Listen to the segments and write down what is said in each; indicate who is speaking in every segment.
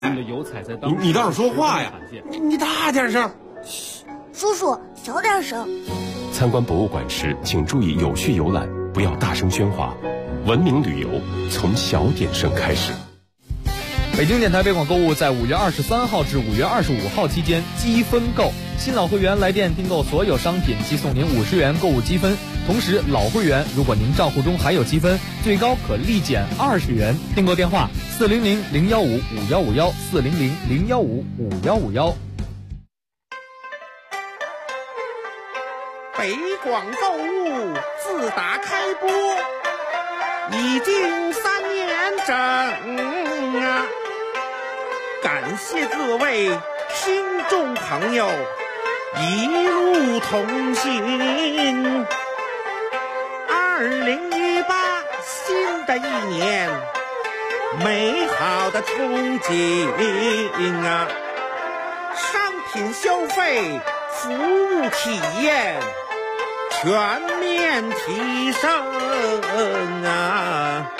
Speaker 1: 你倒是说话呀！你大点声。
Speaker 2: 嘘，叔叔小点声。
Speaker 3: 参观博物馆时，请注意有序游览，不要大声喧哗。文明旅游从小点声开始。
Speaker 4: 北京电台北广购物在5月23号至5月25号期间积分购，新老会员来电订购所有商品即送您50元购物积分。同时，老会员如果您账户中还有积分，最高可立减20元。订购电话400-015-5151 400-015-5151。
Speaker 5: 北广购物自打开播已经3年整啊！感谢各位听众朋友一路同行。2018新的一年，美好的憧憬啊！商品消费、服务体验全面提升啊！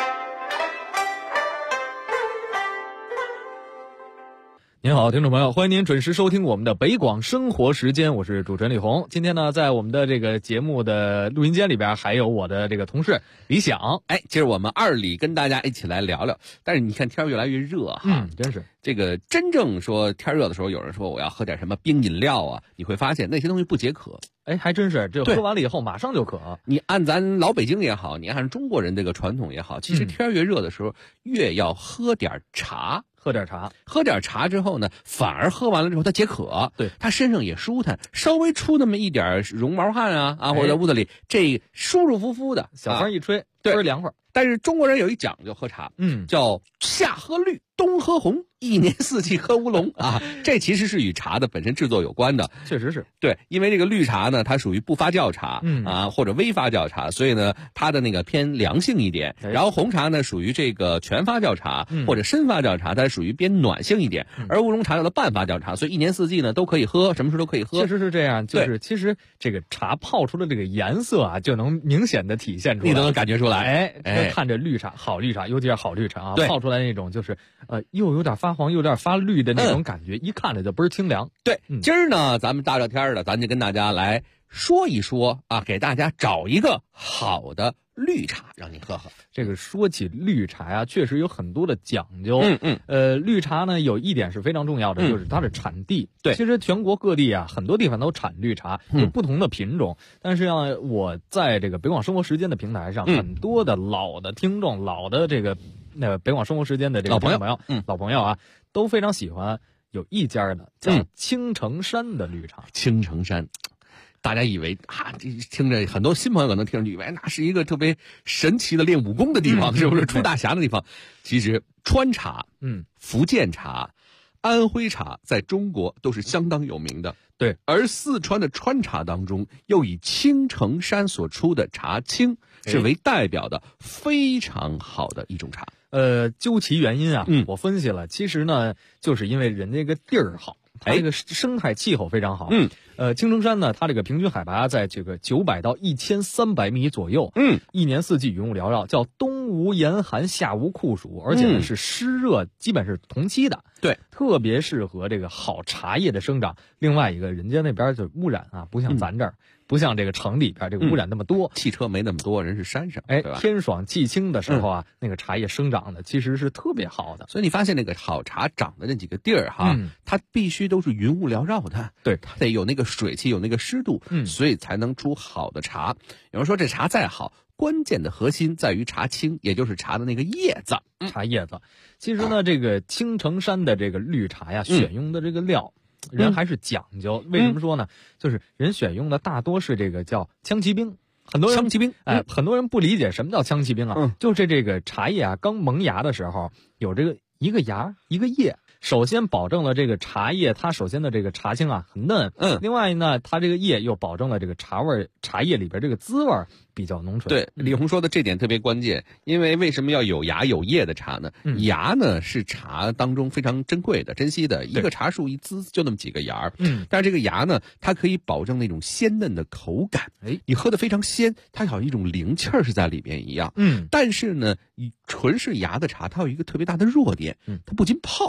Speaker 4: 您好，听众朋友，欢迎您准时收听我们的北广生活时间，我是主持人李红。今天呢，在我们的这个节目的录音间里边，还有我的这个同事李想。
Speaker 1: 今儿我们二里跟大家一起来聊聊。但是你看天越来越热哈，
Speaker 4: 真是
Speaker 1: 这个真正说天热的时候，有人说我要喝点什么冰饮料啊，你会发现那些东西不解渴。
Speaker 4: 还真是，这喝完了以后马上就渴。
Speaker 1: 你按咱老北京也好，你按中国人这个传统也好，其实天越热的时候，越要喝点茶。
Speaker 4: 喝点茶
Speaker 1: 之后呢，反而喝完了之后他解渴，
Speaker 4: 对，
Speaker 1: 他身上也舒坦，稍微出那么一点绒毛汗啊，或者在屋子里这舒舒服服的，
Speaker 4: 小风一吹，
Speaker 1: 对，
Speaker 4: 倍凉快。
Speaker 1: 但是中国人有一讲究喝茶，叫夏喝绿，冬喝红，一年四季喝乌龙啊。这其实是与茶的本身制作有关的，
Speaker 4: 确实是
Speaker 1: 对，因为这个绿茶呢，它属于不发酵茶，或者微发酵茶，所以呢，它的那个偏凉性一点。然后红茶呢，属于这个全发酵茶，或者深发酵茶，它属于偏暖性一点。而乌龙茶有了半发酵茶，所以一年四季呢都可以喝，什么时候都可以喝。
Speaker 4: 确实是这样，就是其实这个茶泡出的这个颜色啊，就能明显的体现出来，
Speaker 1: 你都能感觉出来。
Speaker 4: 看着绿茶，好绿茶，尤其是好绿茶啊，
Speaker 1: 对，
Speaker 4: 泡出来那种就是又有点发黄，又有点发绿的那种感觉，一看着就倍儿清凉。
Speaker 1: 对，今儿呢，咱们大热天的，咱就跟大家来说一说啊，给大家找一个好的绿茶让你喝喝。
Speaker 4: 这个说起绿茶呀，确实有很多的讲究。绿茶呢有一点是非常重要的，就是它的产地。
Speaker 1: 对，
Speaker 4: 其实全国各地啊，很多地方都产绿茶，有不同的品种。但是呢，我在这个北广生活时间的平台上，很多的老的听众，老的这个北广生活时间的这个老朋友啊，都非常喜欢有一家的叫青城山的绿茶。
Speaker 1: 青城山。大家以为听着很多新朋友可能听上去以为那是一个特别神奇的练武功的地方，是不是出大侠的地方？其实川茶、福建茶、安徽茶在中国都是相当有名的。
Speaker 4: 对，
Speaker 1: 而四川的川茶当中，又以青城山所出的茶青是为代表的非常好的一种茶。
Speaker 4: 究其原因啊，我分析了，其实呢，就是因为人家个地儿好。它这个生态气候非常好。青城山呢，它这个平均海拔在这个900到1300米左右。一年四季云雾缭绕，叫冬无严寒，夏无酷暑，而且呢是湿热基本是同期的。
Speaker 1: 对，
Speaker 4: 特别适合这个好茶叶的生长。另外一个，人家那边就污染啊，不像咱这儿。不像这个城里边这个污染那么多，
Speaker 1: 汽车没那么多，人是山上，对吧？
Speaker 4: 天爽气清的时候啊，那个茶叶生长的其实是特别好的。
Speaker 1: 所以你发现那个好茶长的那几个地儿哈，它必须都是云雾缭绕的，
Speaker 4: 对，
Speaker 1: 它得有那个水汽，有那个湿度，所以才能出好的茶。有人说这茶再好，关键的核心在于茶青，也就是茶的那个叶子。
Speaker 4: 茶叶子，其实呢，这个青城山的这个绿茶呀，选用的这个料。人还是讲究，为什么说呢？就是人选用的大多是这个叫枪骑兵，很多人
Speaker 1: 枪骑兵，
Speaker 4: 很多人不理解什么叫枪骑兵啊，就是这个茶叶啊刚萌芽的时候有这个一个芽一个叶，首先保证了这个茶叶它首先的这个茶青啊很嫩，另外呢它这个叶又保证了这个茶味，茶叶里边这个滋味比较浓醇。
Speaker 1: 对，李红说的这点特别关键，因为为什么要有芽有叶的茶呢？芽呢是茶当中非常珍贵的、珍惜的，一个茶树一枝就那么几个芽，但是这个芽呢，它可以保证那种鲜嫩的口感，你喝的非常鲜，它好像一种灵气儿是在里边一样。但是呢，纯是芽的茶，它有一个特别大的弱点，它不禁泡。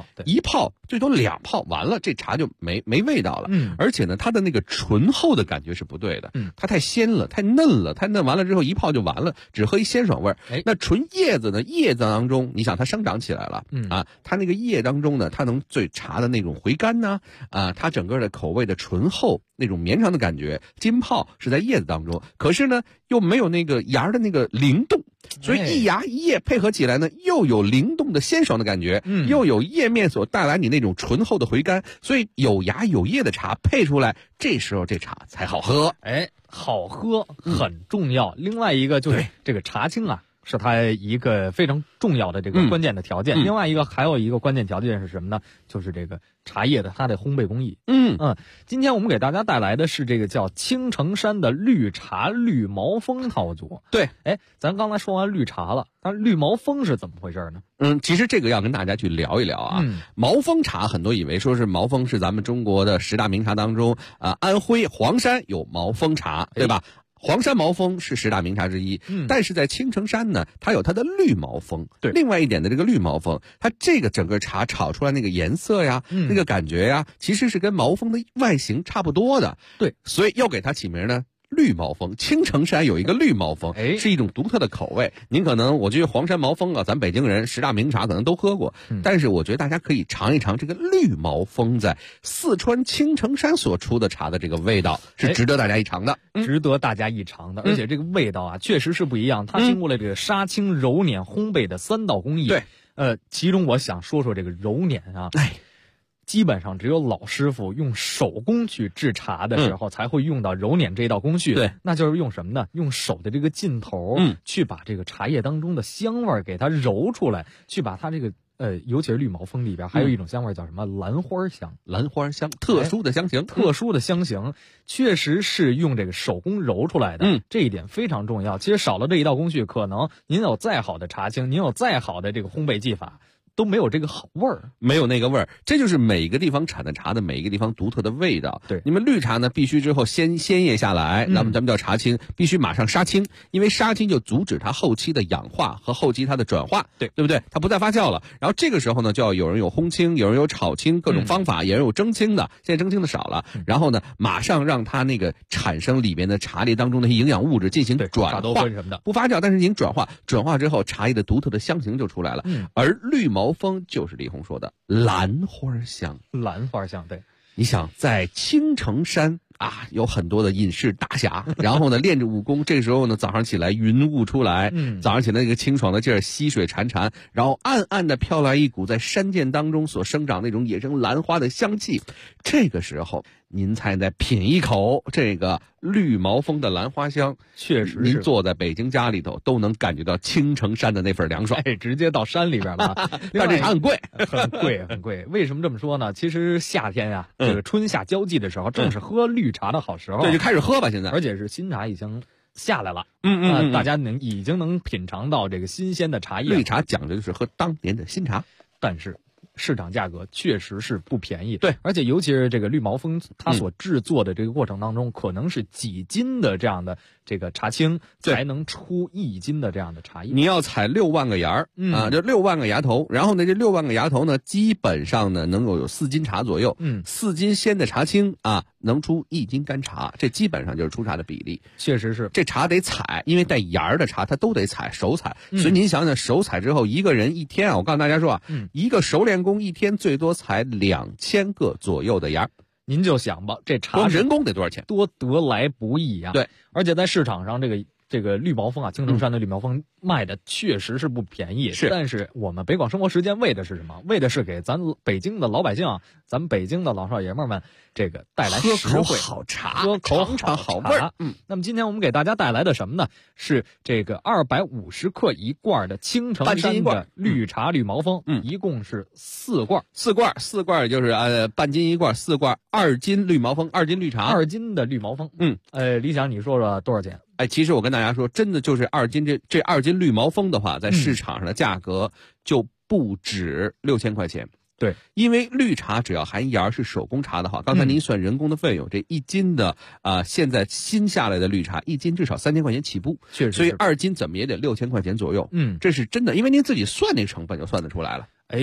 Speaker 1: 一泡最多2泡，完了这茶就没味道了。而且呢，它的那个醇厚的感觉是不对的。它太鲜了，太嫩了，太嫩完了之后一泡就完了，只喝一鲜爽味儿。那纯叶子呢？叶子当中，你想它生长起来了，它那个叶当中呢，它能对茶的那种回甘呐，它整个的口味的醇厚，那种绵长的感觉，浸泡是在叶子当中，可是呢又没有那个芽的那个灵动。所以一芽一叶配合起来呢，又有灵动的鲜爽的感觉，又有叶面所带来你那种醇厚的回甘，所以有芽有叶的茶配出来，这时候这茶才好喝。
Speaker 4: 好喝很重要。另外一个就是这个茶青啊，是它一个非常重要的这个关键的条件。另外一个还有一个关键条件是什么呢？就是这个茶叶的它的烘焙工艺。今天我们给大家带来的是这个叫青城山的绿茶绿毛峰套组。
Speaker 1: 对，
Speaker 4: 咱刚才说完绿茶了，但绿毛峰是怎么回事呢？
Speaker 1: 其实这个要跟大家去聊一聊啊。毛峰茶很多以为说是毛峰是咱们中国的10大名茶当中安徽黄山有毛峰茶，对吧？黄山毛峰是10大名茶之一，但是在青城山呢，它有它的绿毛峰。对，另外一点的这个绿毛峰，它这个整个茶炒出来那个颜色呀，那个感觉呀，其实是跟毛峰的外形差不多的。对，所以要给它起名呢。绿毛峰，青城山有一个绿毛峰，是一种独特的口味。您可能，我觉得黄山毛峰啊，咱北京人10大名茶可能都喝过，但是我觉得大家可以尝一尝这个绿毛峰在四川青城山所出的茶的这个味道，是值得大家一尝的，
Speaker 4: 值得大家一尝的。而且这个味道啊，确实是不一样。它经过了这个杀青、揉捻、烘焙的3道工艺。
Speaker 1: 对，
Speaker 4: 其中我想说说这个揉捻啊。基本上只有老师傅用手工去制茶的时候，才会用到揉捻这道工序。对，那就是用什么呢？用手的这个劲头，去把这个茶叶当中的香味给它揉出来，去把它这个尤其是绿毛峰里边还有一种香味叫什么兰花香。
Speaker 1: 兰花香，特殊的香型，
Speaker 4: 特殊的香型，确实是用这个手工揉出来的。这一点非常重要。其实少了这一道工序，可能您有再好的茶青，您有再好的这个烘焙技法，都没有这个好味儿，
Speaker 1: 没有那个味儿。这就是每个地方产的茶的每一个地方独特的味道。对，你们绿茶呢，必须之后鲜叶下来，咱们叫茶青，必须马上杀青，因为杀青就阻止它后期的氧化和后期它的转化，对不对？它不再发酵了。然后这个时候呢，就要有人有烘青，有人有炒青，各种方法，也有人有蒸青的，现在蒸青的少了。然后呢，马上让它那个产生里面的茶叶当中的营养物质进行转化，
Speaker 4: 什么的
Speaker 1: 不发酵，但是已经转化之后，茶叶的独特的香型就出来了。而绿毛峰就是李红说的兰花香。
Speaker 4: 兰花香，对。
Speaker 1: 你想在青城山啊，有很多的隐士大侠，然后呢练着武功，这个时候呢早上起来云雾出来，早上起来那个清爽的劲儿，溪水潺潺，然后暗暗的飘来一股在山涧当中所生长那种野生兰花的香气，这个时候您才再品一口这个绿毛峰的兰花香，
Speaker 4: 确实
Speaker 1: 您坐在北京家里头都能感觉到青城山的那份凉爽。
Speaker 4: 直接到山里边了。
Speaker 1: 但这茶很贵，
Speaker 4: 很贵。为什么这么说呢？其实夏天啊，这个春夏交际的时候，正是喝绿茶的好时候。
Speaker 1: 对，就开始喝吧，现在。
Speaker 4: 而且是新茶已经下来了，大家已经能品尝到这个新鲜的茶叶。
Speaker 1: 绿茶讲究的就是喝当年的新茶，
Speaker 4: 但是市场价格确实是不便宜。
Speaker 1: 对，
Speaker 4: 而且尤其是这个绿毛峰，它所制作的这个过程当中，可能是几斤的这样的这个茶青才能出1斤的这样的茶叶。
Speaker 1: 你要采6万个芽儿这6万个芽头，然后呢，这6万个芽头呢，基本上呢能够有4斤茶左右，4斤鲜的茶青啊，能出1斤干茶，这基本上就是出茶的比例。
Speaker 4: 确实是，
Speaker 1: 这茶得采，因为带芽儿的茶它都得采，手采。所以您想想，手采之后，一个人一天啊，我告诉大家说啊，一个熟练工一天最多采2000个左右的芽。
Speaker 4: 您就想吧，这茶
Speaker 1: 人工得多少钱？
Speaker 4: 多得来不易呀。
Speaker 1: 对，
Speaker 4: 而且在市场上这个绿毛峰啊，青城山的绿毛峰卖的确实是不便宜。是，但是我们北广生活时间为的是什么？为的是给咱北京的老百姓，咱们北京的老少爷们们这个带来实惠
Speaker 1: 好茶，
Speaker 4: 喝口
Speaker 1: 好味儿。
Speaker 4: 那么今天我们给大家带来的什么呢？是这个250克一罐的青城山的绿茶绿毛峰，一共是4罐，4罐就是
Speaker 1: 半斤一罐，4罐2斤绿毛峰，2斤绿茶
Speaker 4: ，2斤的绿毛峰。李想你说说多少钱？
Speaker 1: 其实我跟大家说，真的就是2斤这2斤绿毛峰的话，在市场上的价格就不止6000块钱。
Speaker 4: 对，
Speaker 1: 因为绿茶只要含芽是手工茶的话，刚才您算人工的费用，这1斤的现在新下来的绿茶1斤至少3000块钱起步，
Speaker 4: 确实，
Speaker 1: 所以2斤怎么也得6000块钱左右。这是真的，因为您自己算那个成本就算得出来了。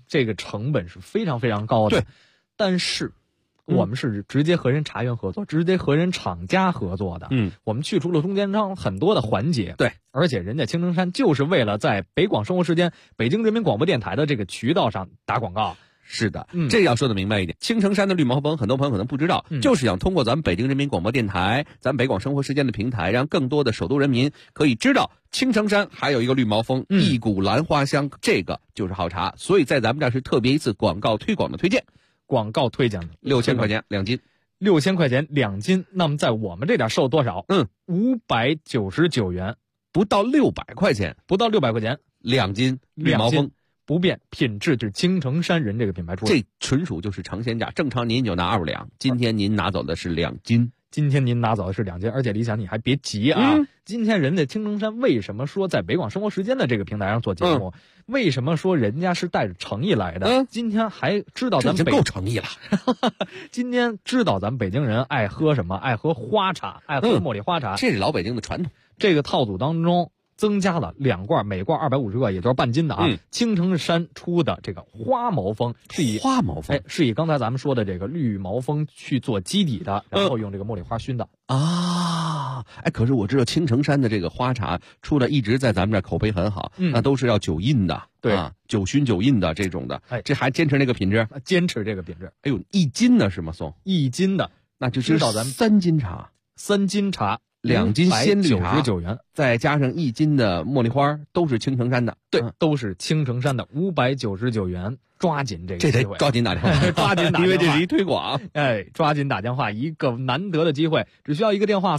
Speaker 4: 这个成本是非常非常高的。
Speaker 1: 对，
Speaker 4: 但是我们是直接和人茶园合作，直接和人厂家合作的。我们去除了中间商很多的环节。
Speaker 1: 对，
Speaker 4: 而且人家青城山就是为了在北广生活时间、北京人民广播电台的这个渠道上打广告。
Speaker 1: 是的，这要说的明白一点。青城山的绿毛风，很多朋友可能不知道，就是想通过咱们北京人民广播电台、咱们北广生活时间的平台，让更多的首都人民可以知道青城山还有一个绿毛风，一股兰花香，这个就是好茶。所以在咱们这儿是特别一次广告推广的推荐。
Speaker 4: 广告推荐
Speaker 1: 6000块钱2斤
Speaker 4: ，6000块钱2斤。那么在我们这点售多少？599元，
Speaker 1: 不到600块钱，
Speaker 4: 不到600块钱
Speaker 1: 2斤绿毛风。
Speaker 4: 不变，品质就是青城山人这个品牌出的，
Speaker 1: 这纯属就是尝鲜价。正常您就拿2两，今天您拿走的是2斤。
Speaker 4: 今天您拿走的是2斤，而且李想你还别急啊！今天人家青城山为什么说在北广生活时间的这个平台上做节目？为什么说人家是带着诚意来的？今天还知道咱们
Speaker 1: 够诚意了。
Speaker 4: 今天知道咱们北京人爱喝什么？爱喝花茶，爱喝茉莉花茶，
Speaker 1: 这是老北京的传统。
Speaker 4: 这个套组当中增加了2罐，每罐250克，也就是半斤的啊。青城山出的这个花毛风是以
Speaker 1: 花毛风，
Speaker 4: 是以刚才咱们说的这个绿毛风去做基底的，然后用这个茉莉花熏的
Speaker 1: 啊。可是我知道青城山的这个花茶出的一直在咱们这口碑很好，那都是要酒印的，
Speaker 4: 对
Speaker 1: 酒熏酒印的这种的。这还坚持那个品质？
Speaker 4: 坚持这个品质。
Speaker 1: 哎呦，1斤的是吗？送
Speaker 4: 1斤的，
Speaker 1: 那就知道咱们3斤茶
Speaker 4: ，3斤茶。
Speaker 1: 2斤鲜绿茶
Speaker 4: 99元，
Speaker 1: 再加上1斤的茉莉花，都是青城山的。
Speaker 4: 对，都是青城山的，599元。抓紧这个机会，
Speaker 1: 这得抓紧打电话，
Speaker 4: 抓紧打电话，
Speaker 1: 因为这是一推广。
Speaker 4: 抓紧打电话，一个难得的机会，只需要一个电话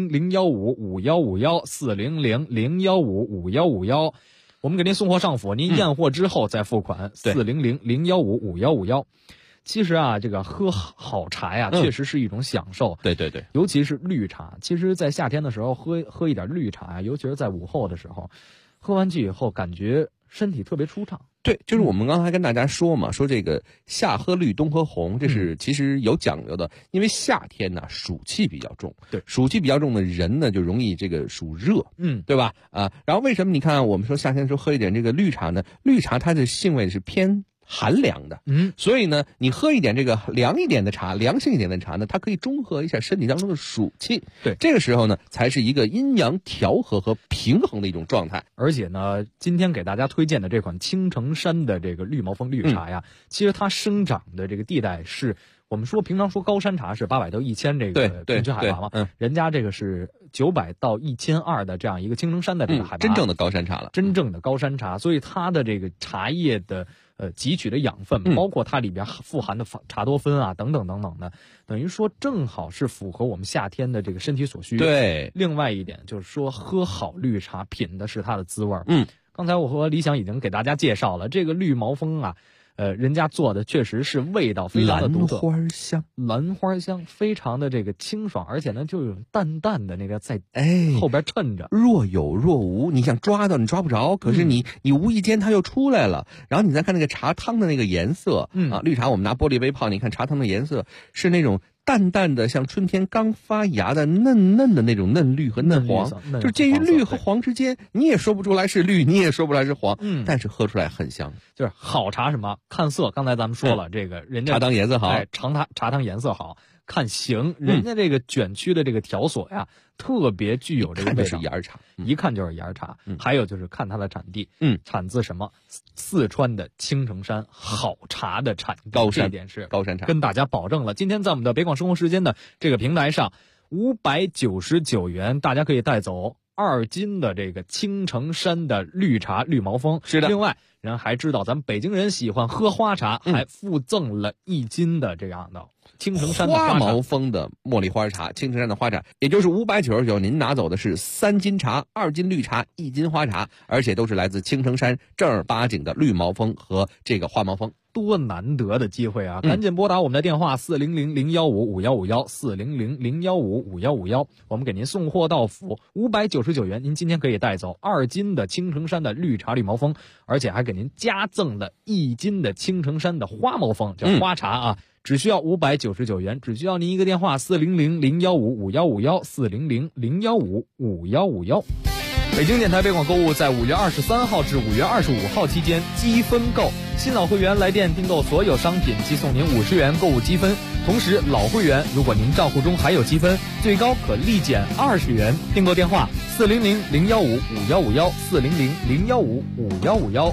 Speaker 4: ：400-015-5151，400-015-5151。我们给您送货上府，您验货之后再付款。400-015-5151。其实啊，这个喝好茶呀，确实是一种享受。
Speaker 1: 对对对，
Speaker 4: 尤其是绿茶。其实，在夏天的时候喝一点绿茶呀，尤其是在午后的时候，喝完去以后，感觉身体特别舒畅。
Speaker 1: 对，就是我们刚才跟大家说嘛，说这个夏喝绿，冬喝红，这是其实有讲究的。因为夏天呢，暑气比较重，
Speaker 4: 对，
Speaker 1: 暑气比较重的人呢，就容易这个属热，对吧？然后为什么你看我们说夏天的时候喝一点这个绿茶呢？绿茶它的性味是偏寒凉的，所以呢，你喝一点这个凉一点的茶，凉性一点的茶呢，它可以中和一下身体当中的暑气。
Speaker 4: 对，
Speaker 1: 这个时候呢，才是一个阴阳调和和平衡的一种状态。
Speaker 4: 而且呢，今天给大家推荐的这款青城山的这个绿毛风绿茶呀，其实它生长的这个地带是我们说平常说高山茶是800到1000这个平均海拔嘛，人家这个是900到1200的这样一个青城山的这个海拔，
Speaker 1: 真正的高山茶了，
Speaker 4: 真正的高山茶，所以它的这个茶叶的汲取的养分，包括它里边富含的茶多酚啊等等等等的，等于说正好是符合我们夏天的这个身体所需。
Speaker 1: 对，
Speaker 4: 另外一点就是说，喝好绿茶品的是它的滋味。刚才我和李想已经给大家介绍了这个绿毛风啊。人家做的确实是味道非常的独特，兰花香非常的这个清爽，而且呢就有淡淡的那个在后边衬着，
Speaker 1: 若有若无。你想抓到你抓不着，可是你无意间它又出来了。然后你再看那个茶汤的那个颜色，绿茶我们拿玻璃杯泡，你看茶汤的颜色是那种淡淡的，像春天刚发芽的嫩嫩的那种嫩绿和嫩黄，就介于绿和黄之间，你也说不出来是绿，你也说不出来是黄，但是喝出来很香。
Speaker 4: 就是好茶什么看色，刚才咱们说了，这个人家
Speaker 1: 茶汤颜色好，
Speaker 4: 茶汤颜色好看形，人家这个卷曲的这个条索呀，特别具有这个味道，
Speaker 1: 是芽茶，
Speaker 4: 一看就是芽茶。还有就是看它的产地，产自什么？四川的青城山好茶的产地，这一点是
Speaker 1: 高山茶，
Speaker 4: 跟大家保证了。今天在我们的北广生活时间的这个平台上，599元，大家可以带走2斤的这个青城山的绿茶绿毛风。
Speaker 1: 是的，
Speaker 4: 另外人还知道咱们北京人喜欢喝花茶，还附赠了1斤的这样的青城山的
Speaker 1: 花毛风的茉莉花茶，青城山的花茶，也就是599，您拿走的是3斤茶、2斤绿茶、1斤花茶，而且都是来自青城山正儿八经的绿毛风和这个花毛风。
Speaker 4: 多难得的机会啊！赶紧拨打我们的电话400-015-5151，400-015-5151，我们给您送货到府，599元，您今天可以带走2斤的青城山的绿茶绿毛风，而且还给您加赠了1斤的青城山的花毛风，叫花茶啊。只需要599元，只需要您一个电话，400-015-5151，400-015-5151。 北京电台北广购物在5月23号至5月25号期间积分购，新老会员来电订购所有商品即送您50元购物积分，同时老会员如果您账户中还有积分，最高可立减20元。订购电话400-015-5151，400-015-5151。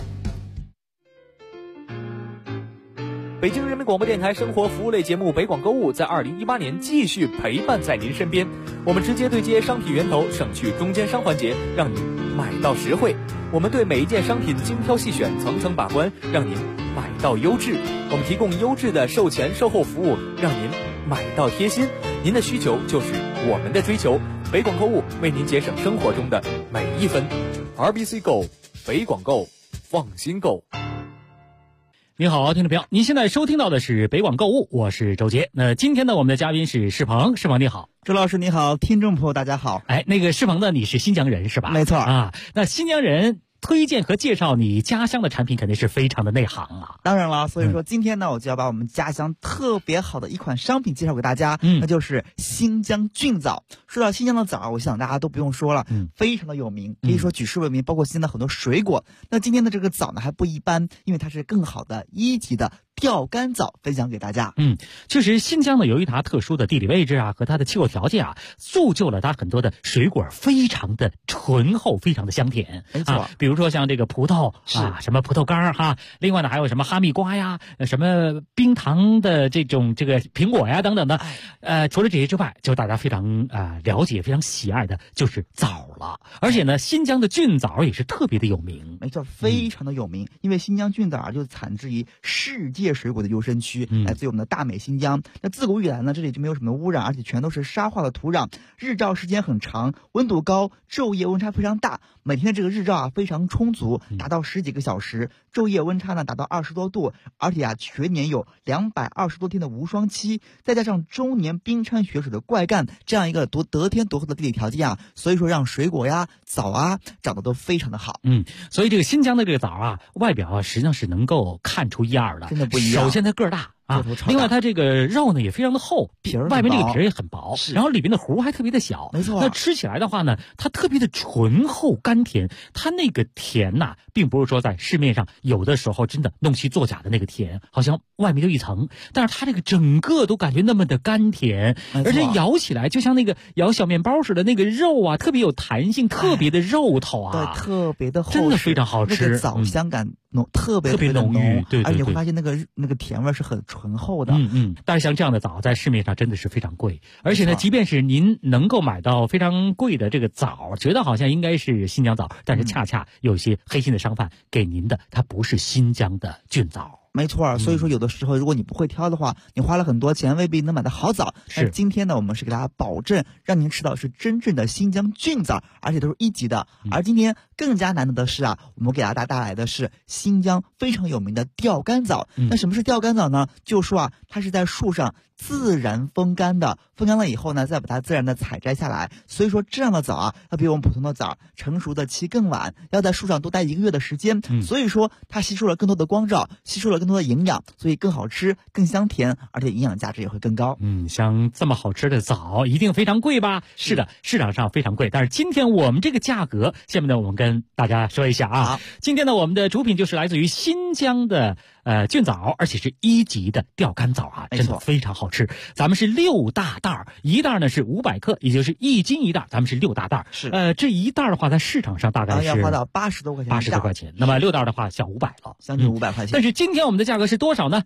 Speaker 4: 北京人民广播电台生活服务类节目北广购物在2018年继续陪伴在您身边，我们直接对接商品源头，省去中间商环节，让您买到实惠。我们对每一件商品精挑细选，层层把关，让您买到优质。我们提供优质的售前售后服务，让您买到贴心。您的需求就是我们的追求，北广购物为您节省生活中的每一分。RBC 购，北广购，放心购。
Speaker 6: 您好，听众朋友，您现在收听到的是北广购物，我是周杰。那今天呢，我们的嘉宾是世鹏，世鹏你好。
Speaker 7: 周老师你好，听众朋友大家好。
Speaker 6: 那个世鹏呢，你是新疆人是吧？
Speaker 7: 没错
Speaker 6: 啊。那新疆人推荐和介绍你家乡的产品肯定是非常的内行啊。
Speaker 7: 当然了，所以说今天呢，我就要把我们家乡特别好的一款商品介绍给大家，那就是新疆菌枣。说到新疆的枣，我想大家都不用说了，非常的有名，可以说举世闻名，包括新疆的很多水果。那今天的这个枣呢还不一般，因为它是更好的1级的钓竿枣，分享给大家。
Speaker 6: 确实新疆呢由于它特殊的地理位置啊和它的气候条件啊，铸就了它很多的水果非常的醇厚，非常的香甜。
Speaker 7: 没错，
Speaker 6: 比如说像这个葡萄啊，什么葡萄干哈，另外呢还有什么哈密瓜呀，什么冰糖的这个苹果呀等等的。除了这些之外，就大家非常了解、非常喜爱的就是枣了。而且呢，新疆的菌枣也是特别的有名。
Speaker 7: 没错，非常的有名，因为新疆菌枣就产自于世界水果的优生区，来自于我们的大美新疆。那自古以来呢，这里就没有什么污染，而且全都是沙化的土壤，日照时间很长，温度高，昼夜温差非常大。每天的这个日照非常充足，达到10几个小时，昼夜温差呢达到20多度，而且全年有220多天的无霜期，再加上终年冰川雪水的灌溉，这样一个得天独厚的地理条件所以说让水果呀、枣长得都非常的好。
Speaker 6: 所以这个新疆的这个枣外表实际上是能够看出一二的，
Speaker 7: 真的不一样。
Speaker 6: 首先它个儿大。另外它这个肉呢也非常的厚，外面这个皮也很薄，然后里边的核还特别的小。
Speaker 7: 没错。
Speaker 6: 那吃起来的话呢，它特别的醇厚甘甜，它那个甜并不是说在市面上有的时候真的弄虚作假的那个甜，好像外面就一层，但是它这个整个都感觉那么的甘甜，而且咬起来就像那个咬小面包似的，那个肉特别有弹性，特别的肉头
Speaker 7: 对，特别的厚实，
Speaker 6: 真的非常好吃。
Speaker 7: 那个枣香感特别
Speaker 6: 浓郁，对，
Speaker 7: 而且你会发现那个甜味是很醇厚的。
Speaker 6: 但是像这样的枣在市面上真的是非常贵，而且呢，即便是您能够买到非常贵的这个枣，觉得好像应该是新疆枣，但是恰恰有些黑心的商贩给您的它不是新疆的菌枣。
Speaker 7: 没错，所以说有的时候如果你不会挑的话，你花了很多钱未必能买到好枣。但今天呢，我们是给大家保证让您吃到是真正的新疆菌枣，而且都是1级的。而今天更加难得的是我们给大家带来的是新疆非常有名的钓竿枣。那什么是钓竿枣呢？就是说它是在树上自然风干的，风干了以后呢，再把它自然的采摘下来。所以说这样的枣要比我们普通的枣成熟的期更晚，要在树上多待1个月的时间。所以说它吸收了更多的光照，吸收了更多的营养，所以更好吃、更香甜，而且营养价值也会更高。
Speaker 6: 像这么好吃的枣一定非常贵吧？是的，市场上非常贵。但是今天我们这个价格，下面呢我们跟大家说一下今天呢我们的主品就是来自于新疆的菌枣，而且是1级的钓竿枣真的非常好吃。咱们是6大袋，一袋呢是500克，也就是1斤一袋，咱们是6大袋。
Speaker 7: 是
Speaker 6: 这一袋的话，在市场上大概是
Speaker 7: 要花到80多块钱
Speaker 6: ，80多块钱。那么6袋的话，小500了，
Speaker 7: 将近500块钱。
Speaker 6: 但是今天我们的价格是多少呢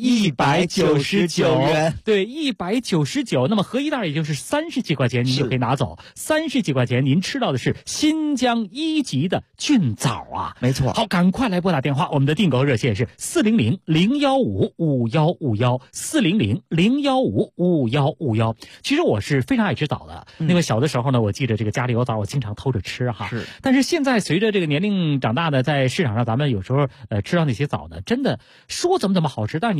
Speaker 7: ？199元，
Speaker 6: 对，199。那么合一袋也就是30几块钱，您就可以拿走。30几块钱，您吃到的是新疆1级的菌枣
Speaker 7: 没错。
Speaker 6: 好，赶快来拨打电话，我们的订购热线是400-015-5151，400-015-5151。其实我是非常爱吃枣的，因为小的时候呢，我记得这个家里有枣，我经常偷着吃
Speaker 7: 是。
Speaker 6: 但是现在随着这个年龄长大的，在市场上咱们有时候吃到那些枣呢，真的说怎么好吃，但是你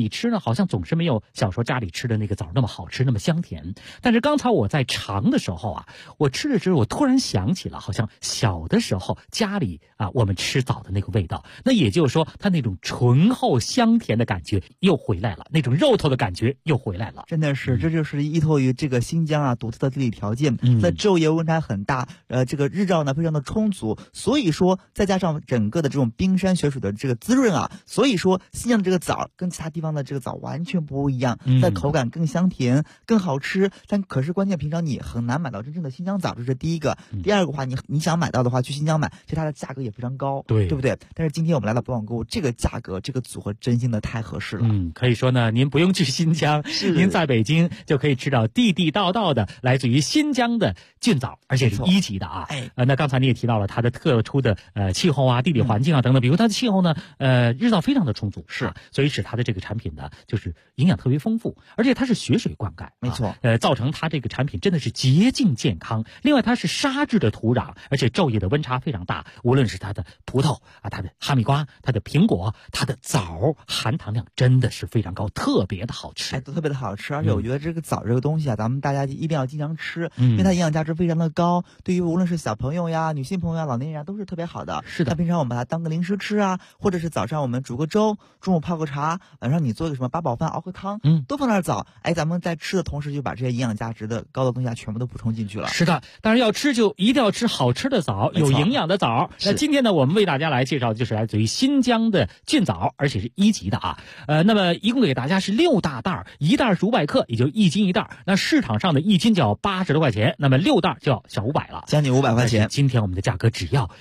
Speaker 6: 里吃呢，好像总是没有小时候家里吃的那个枣那么好吃，那么香甜。但是刚才我在尝的时候啊，我吃的时候我突然想起了，好像小的时候家里啊我们吃枣的那个味道。那也就是说，它那种醇厚香甜的感觉又回来了，那种肉头的感觉又回来了。
Speaker 7: 真的是，这就是依托于这个新疆啊独特的地理条件，在昼夜温差很大，这个日照呢非常的充足，所以说再加上整个的这种冰山雪水的这个滋润啊，所以说新疆的这个枣跟其他地方的这个枣完全不一样，在口感更香甜更好吃。但可是关键平常你很难买到真正的新疆枣，这是第一个。第二个话，你想买到的话，去新疆买，其实它的价格也非常高，对不对？但是今天我们来到博网购，这个价格这个组合真心的太合适了。
Speaker 6: 可以说呢，您不用去新疆，您在北京就可以吃到地地道道的来自于新疆的菌枣，而且是1级的啊。那刚才你也提到了它的特殊的气候啊、地理环境啊等等，比如它的气候呢，日照非常的充足，所以使它的这个产品呢，就是营养特别丰富，而且它是雪水灌溉，
Speaker 7: 没错，
Speaker 6: 造成它这个产品真的是洁净健康。另外，它是沙质的土壤，而且昼夜的温差非常大，无论是它的葡萄啊、它的哈密瓜、它的苹果、它的枣，含糖量真的是非常高，特别的好吃，
Speaker 7: 都特别的好吃。而且我觉得这个枣这个东西啊，咱们大家一定要经常吃，因为它营养价值非常的高，对于无论是小朋友呀、女性朋友呀、老年人啊，都是特别好的。
Speaker 6: 是的，
Speaker 7: 那平常我们把它当个零食吃啊，或者是早上我们煮个粥，中午泡个茶，晚上你做个什么八宝饭熬个汤，都放点枣，咱们在吃的同时就把这些营养价值的高的东西全部都补充进去了。
Speaker 6: 是的，当然要吃就一定要吃好吃的枣，有营养的枣。那今天呢，我们为大家来介绍的就是来自于新疆的菌枣，而且是1级的啊。那么一共给大家是6大袋，一袋是500克，也就1斤一袋。那市场上的1斤就要80多块钱，那么6袋就要小500了，
Speaker 7: 将近500块钱。
Speaker 6: 今天我们的价格只要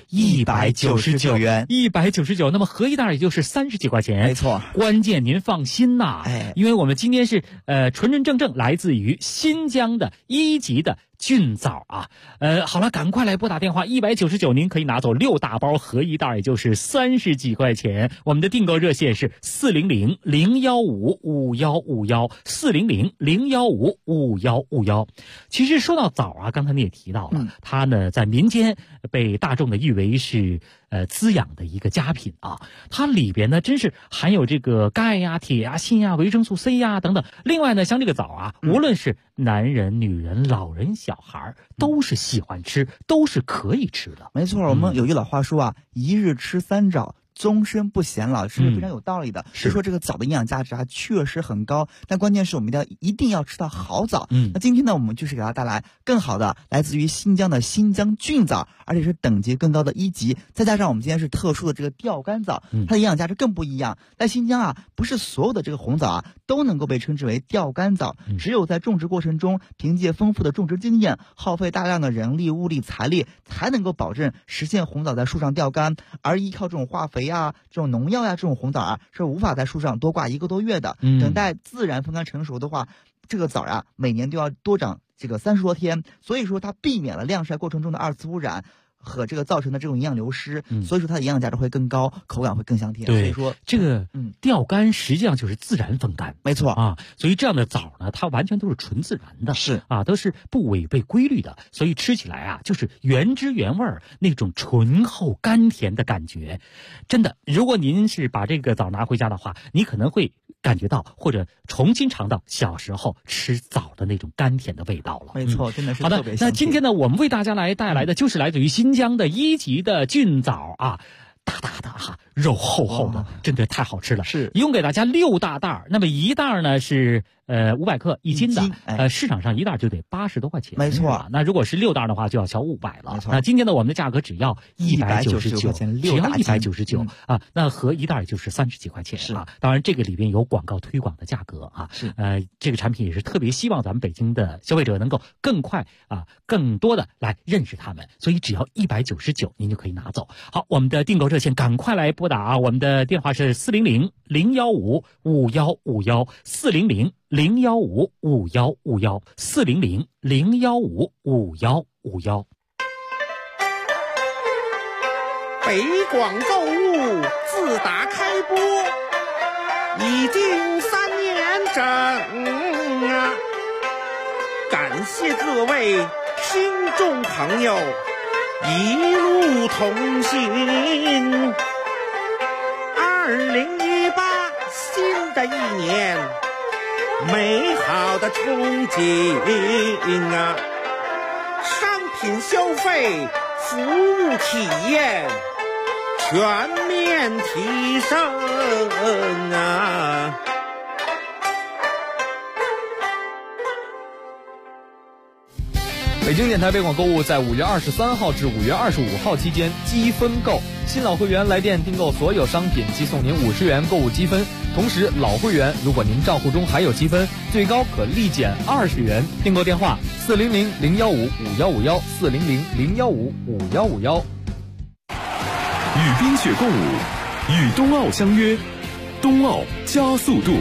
Speaker 6: 199
Speaker 7: 元
Speaker 6: ，199，那么合一袋也就是30几块钱。
Speaker 7: 没错，
Speaker 6: 关键您放心呐，因为我们今天是纯纯正正来自于新疆的1级的菌枣啊。好了，赶快来拨打电话，199您可以拿走6大包，合一袋也就是30几块钱。我们的订购热线是400-015-5151，400-015-5151。其实说到枣啊，刚才你也提到了，它呢在民间被大众的誉为是滋养的一个佳品啊。它里边呢真是含有这个钙呀、铁呀、锌呀、维生素 C 呀等等。另外呢，像这个枣啊，无论是男人、女人、老人、小孩都是喜欢吃，都是可以吃的。
Speaker 7: 没错，我们有句老话说啊，一日吃3枣，终身不显老，是非常有道理的。是说这个枣的营养价值啊，确实很高，但关键是我们一定要吃到好枣。那今天呢，我们就是给大家带来更好的，来自于新疆的新疆菌枣，而且是等级更高的1级，再加上我们今天是特殊的这个钓竿枣，它的营养价值更不一样。在新疆啊，不是所有的这个红枣啊都能够被称之为钓竿枣，只有在种植过程中，凭借丰富的种植经验，耗费大量的人力、物力、财力，才能够保证实现红枣在树上钓竿，而依靠这种化肥呀、这种农药呀，这种红枣啊是无法在树上多挂1个多月的。等待自然风干成熟的话，这个枣啊每年都要多长这个30多天，所以说它避免了晾晒过程中的2次污染和这个造成的这种营养流失，所以说它的营养价值会更高，口感会更香甜。
Speaker 6: 对，
Speaker 7: 所以说
Speaker 6: 这个钓竿实际上就是自然风干，
Speaker 7: 没错
Speaker 6: 啊。所以这样的枣呢，它完全都是纯自然的，
Speaker 7: 是
Speaker 6: 啊，都是不违背规律的，所以吃起来啊就是原汁原味那种醇厚甘甜的感觉。真的，如果您是把这个枣拿回家的话，你可能会感觉到或者重新尝到小时候吃枣的那种甘甜的味道了。
Speaker 7: 没错，真的是
Speaker 6: 好的。那今天呢，我们为大家带来的就是来自于新疆的1级的菌枣啊，大大的哈，肉厚厚的，真的太好吃了。
Speaker 7: 是，
Speaker 6: 一共给大家6大袋，那么一袋呢是500克1斤的，市场上一袋就得80多块钱。
Speaker 7: 没错，
Speaker 6: 那如果是6袋的话，就要小500了。
Speaker 7: 没错，
Speaker 6: 那今天呢，我们的价格只要199
Speaker 7: 块钱，
Speaker 6: 只要199啊，那合一袋就是30几块钱啊。当然，这个里边有广告推广的价格啊。
Speaker 7: 是，
Speaker 6: 这个产品也是特别希望咱们北京的消费者能够更快啊、更多的来认识他们，所以只要199，您就可以拿走。好，我们的订购热线赶快来拨打啊，我们的电话是400-015-5151，400-015-5151，400-015-5151。
Speaker 5: 北广购物自打开播已经3年整啊，感谢各位听众朋友一路同行。2018新的的一年，美好的憧憬啊！商品消费、服务体验全面提升啊！
Speaker 4: 北京电台北广购物在5月23号至5月25号期间积分购，新老会员来电订购所有商品即送您50元购物积分，同时老会员如果您账户中还有积分，最高可立减20元。订购电话400-015-5151，400-015-5151。
Speaker 3: 与冰雪共舞，与冬奥相约，冬奥加速度。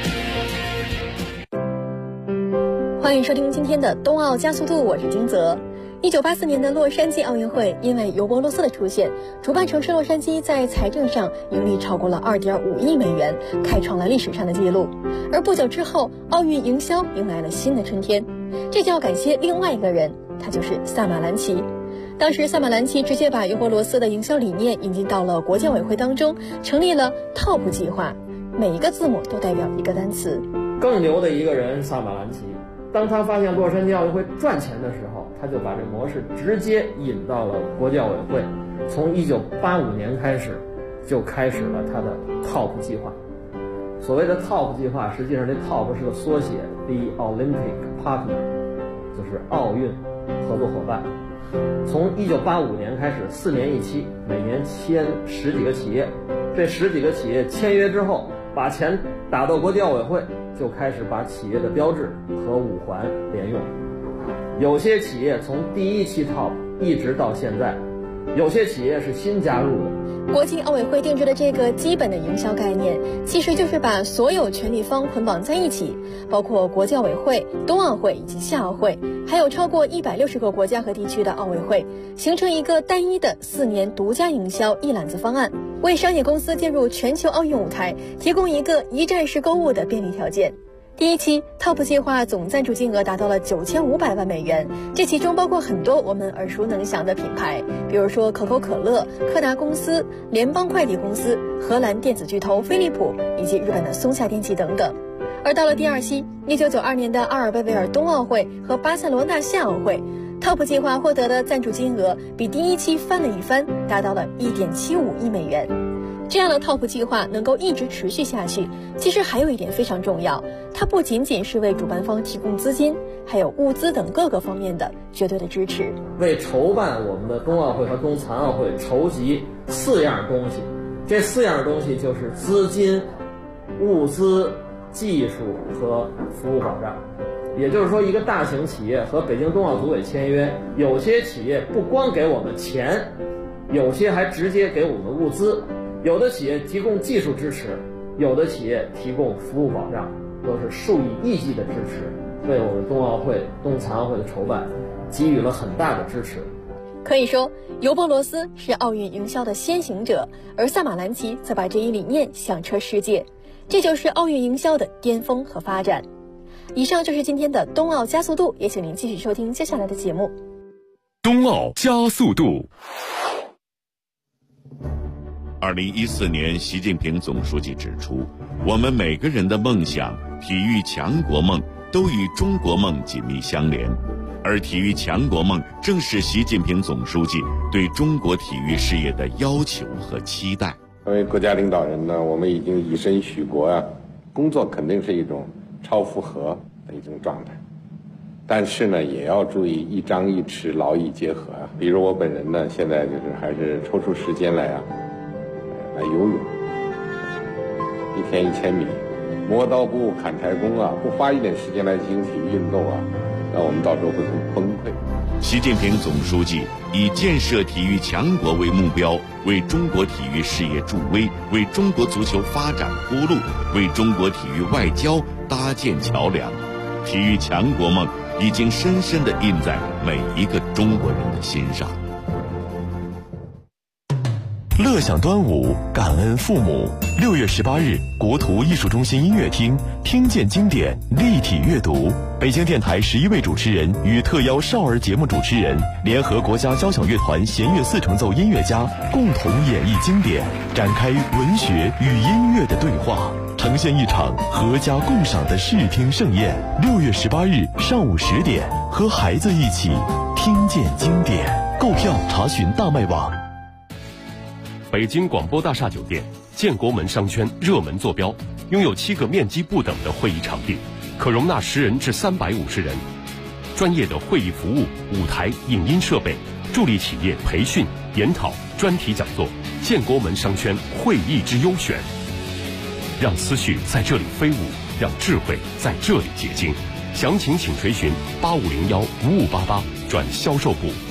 Speaker 8: 欢迎收听今天的冬奥加速度，我是金泽。1984年的洛杉矶奥运会，因为尤伯罗斯的出现，主办城市洛杉矶在财政上盈利超过了2.5亿美元，开创了历史上的记录。而不久之后，奥运营销迎来了新的春天，这就要感谢另外一个人，他就是萨马兰奇。当时萨马兰奇直接把尤伯罗斯的营销理念引进到了国际奥委会当中，成立了 TOP 计划，每一个字母都代表一个单词。
Speaker 9: 更牛的一个人，萨马兰奇。当他发现洛杉矶奥运会赚钱的时候，他就把这模式直接引到了国际奥委会。从1985年开始，就开始了他的 TOP 计划。所谓的 TOP 计划，实际上这 TOP 是个缩写 ，The Olympic Partner， 就是奥运合作伙伴。从1985年开始，4年一期，每年签10几个企业。这10几个企业签约之后，把钱打到国际奥委会，就开始把企业的标志和五环连用。有些企业从第一期 TOP 一直到现在，有些企业是新加入的。
Speaker 8: 国际奥委会定制的这个基本的营销概念，其实就是把所有权利方捆绑在一起，包括国际奥委会、冬奥会以及夏奥会，还有超过160个国家和地区的奥委会，形成一个单一的4年独家营销一揽子方案，为商业公司进入全球奥运舞台提供一个一站式购物的便利条件。第一期 TOP 计划总赞助金额达到了9500万美元，这其中包括很多我们耳熟能详的品牌，比如说可口可乐、柯达公司、联邦快递公司、荷兰电子巨头飞利浦以及日本的松下电器等等。而到了第二期1992年的阿尔贝维尔冬奥会和巴塞罗那夏奥会， TOP 计划获得的赞助金额比第一期翻了一番，达到了1.75亿美元。这样的 TOP 计划能够一直持续下去，其实还有一点非常重要，它不仅仅是为主办方提供资金，还有物资等各个方面的绝对的支持。
Speaker 9: 为筹办我们的冬奥会和冬残奥会筹集4样东西，这4样东西就是资金、物资、技术和服务保障。也就是说，一个大型企业和北京冬奥组委签约，有些企业不光给我们钱，有些还直接给我们物资。有的企业提供技术支持，有的企业提供服务保障，都是数以亿计的支持，为我们冬奥会、冬残奥会的筹办给予了很大的支持。
Speaker 8: 可以说，尤伯罗斯是奥运营销的先行者，而萨马兰奇则把这一理念响彻世界，这就是奥运营销的巅峰和发展。以上就是今天的冬奥加速度，也请您继续收听接下来的节目。
Speaker 3: 冬奥加速度。
Speaker 10: 2014年，习近平总书记指出，我们每个人的梦想、体育强国梦都与中国梦紧密相连，而体育强国梦正是习近平总书记对中国体育事业的要求和期待。
Speaker 11: 作为国家领导人呢，我们已经以身许国啊，工作肯定是一种超负荷的一种状态，但是呢，也要注意一张一弛，劳逸结合啊。比如我本人呢，现在就是还是抽出时间来游泳，1天1000米，磨刀不误砍柴工啊，不花一点时间来进行体育运动啊，那我们到时候会很崩溃。
Speaker 10: 习近平总书记以建设体育强国为目标，为中国体育事业助威，为中国足球发展铺路，为中国体育外交搭建桥梁。体育强国梦已经深深地印在每一个中国人的心上。
Speaker 3: 乐享端午，感恩父母。6月18日，国图艺术中心音乐厅，听见经典，立体阅读。北京电台11位主持人与特邀少儿节目主持人，联合国家交响乐团弦乐4重奏音乐家，共同演绎经典，展开文学与音乐的对话。 呈现一场阖家共赏的视听盛宴。6月18日上午10点，和孩子一起听见经典。购票查询大麦网。
Speaker 12: 北京广播大厦酒店建国门商圈热门坐标，拥有7个面积不等的会议场地，可容纳10人至350人。专业的会议服务、舞台、影音设备，助力企业培训、研讨、专题讲座。建国门商圈会议之优选，让思绪在这里飞舞，让智慧在这里结晶。详情请垂询8501-5588转销售部。